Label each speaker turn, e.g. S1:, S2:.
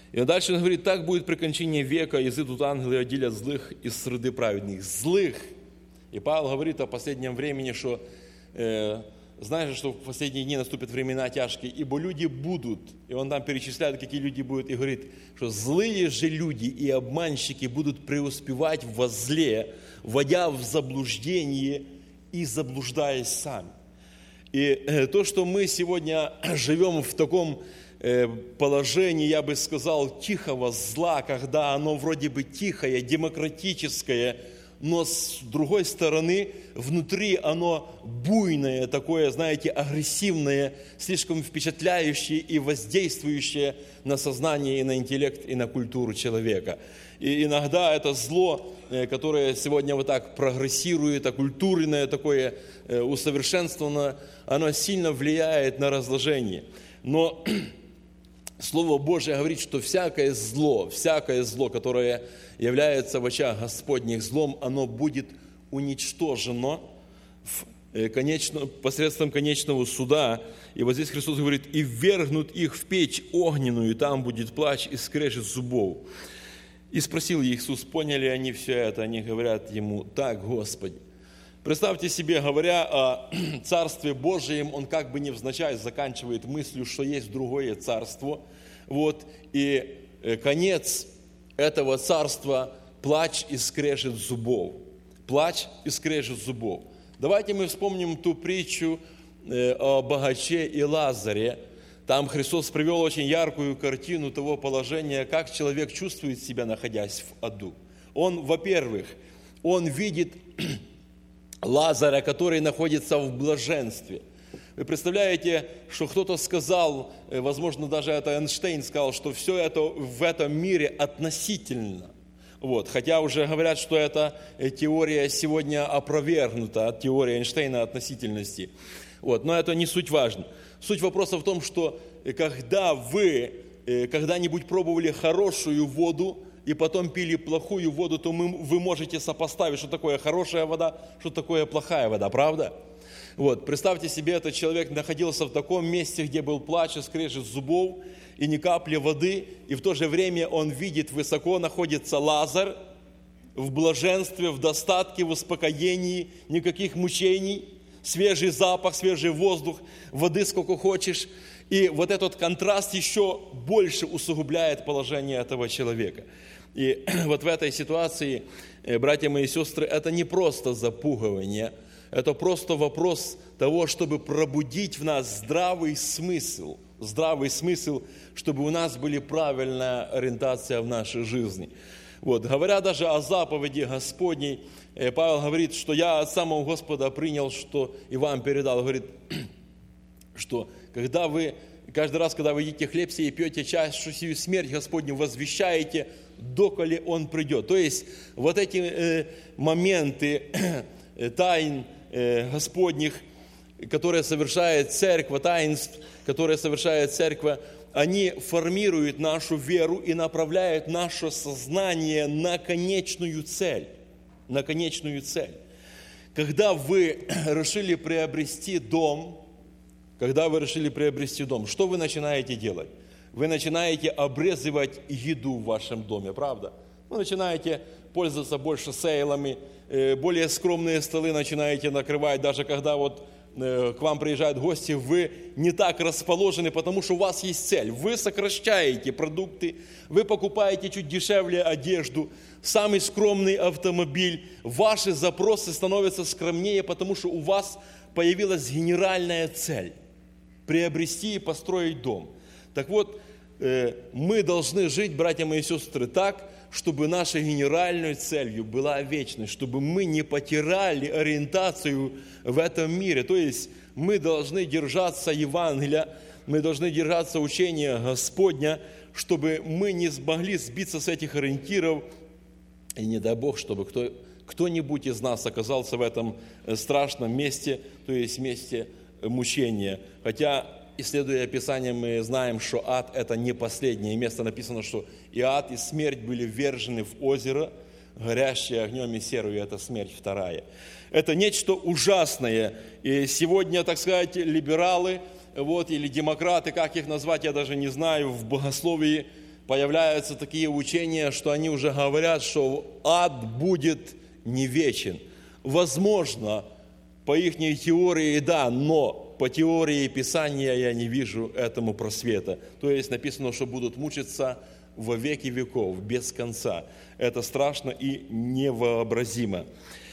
S1: И дальше он говорит, так будет при кончине века, изыдут ангелы и отделят злых из среды праведных. Злых. И Павел говорит о последнем времени, что знаешь, что в последние дни наступят времена тяжкие, ибо люди будут, и он там перечисляет, какие люди будут, и говорит, что злые же люди и обманщики будут преуспевать во зле, вводя в заблуждение и заблуждаясь сами. И то, что мы сегодня живем в таком положении, я бы сказал, тихого зла, когда оно вроде бы тихое, демократическое, но с другой стороны, внутри оно буйное, такое, знаете, агрессивное, слишком впечатляющее и воздействующее на сознание и на интеллект и на культуру человека. И иногда это зло, которое сегодня вот так прогрессирует, оккультуренное такое, усовершенствованное, оно сильно влияет на разложение. Но Слово Божие говорит, что всякое зло, которое является в очах Господних злом, оно будет уничтожено посредством конечного суда. И вот здесь Христос говорит, и ввергнут их в печь огненную, и там будет плач и скрежет зубов. И спросил Иисус, поняли они все это? Они говорят ему, так, Господи. Представьте себе, говоря о Царстве Божьем, он как бы невзначай заканчивает мыслью, что есть другое царство. Вот, и конец этого царства – плач и скрежет зубов. Плач и скрежет зубов. Давайте мы вспомним ту притчу о богаче и Лазаре. Там Христос привел очень яркую картину того положения, как человек чувствует себя, находясь в аду. Он, во-первых, он видит Лазаря, который находится в блаженстве. Вы представляете, что кто-то сказал, возможно, даже это Эйнштейн сказал, что все это в этом мире относительно. Вот. Хотя уже говорят, что эта теория сегодня опровергнута, теория Эйнштейна относительности. Вот. Но это не суть важно. Суть вопроса в том, что когда вы когда-нибудь пробовали хорошую воду, и потом пили плохую воду, то вы можете сопоставить, что такое хорошая вода, что такое плохая вода, правда? Вот, представьте себе, этот человек находился в таком месте, где был плач и скрежет зубов, и ни капли воды, и в то же время он видит, высоко находится Лазарь, в блаженстве, в достатке, в успокоении, никаких мучений, свежий запах, свежий воздух, воды сколько хочешь. И вот этот контраст еще больше усугубляет положение этого человека. И вот в этой ситуации, братья мои и сестры, это не просто запугивание, это просто вопрос того, чтобы пробудить в нас здравый смысл, чтобы у нас была правильная ориентация в нашей жизни. Вот, говоря даже о заповеди Господней, Павел говорит, что я от самого Господа принял, что и вам передал, говорит, что когда вы, каждый раз, когда вы едите хлеб сей и пьете чашу сию, смерть Господню возвещаете, доколе Он придет. То есть вот эти моменты тайн Господних, которые совершает Церковь, таинств, которые совершает Церковь, они формируют нашу веру и направляют наше сознание на конечную цель. На конечную цель. Когда вы решили приобрести дом, что вы начинаете делать? Вы начинаете обрезывать еду в вашем доме, правда? Вы начинаете пользоваться больше сейлами, более скромные столы начинаете накрывать, даже когда вот к вам приезжают гости, вы не так расположены, потому что у вас есть цель. Вы сокращаете продукты, вы покупаете чуть дешевле одежду, самый скромный автомобиль. Ваши запросы становятся скромнее, потому что у вас появилась генеральная цель – приобрести и построить дом. Так вот, мы должны жить, братья мои и сестры, так, чтобы нашей генеральной целью была вечность, чтобы мы не потеряли ориентацию в этом мире. То есть мы должны держаться Евангелия, мы должны держаться учения Господня, чтобы мы не смогли сбиться с этих ориентиров. И не дай Бог, чтобы кто-нибудь из нас оказался в этом страшном месте, то есть месте мучения. Хотя, исследуя Писание, мы знаем, что ад – это не последнее место. Написано, что и ад, и смерть были ввержены в озеро, горящее огнем и серою – это смерть вторая. Это нечто ужасное. И сегодня, так сказать, либералы, или демократы, как их назвать, я даже не знаю, в богословии появляются такие учения, что они уже говорят, что ад будет не вечен. Возможно, по их теории, да, но по теории Писания я не вижу этому просвета. То есть написано, что будут мучиться во веки веков, без конца. Это страшно и невообразимо.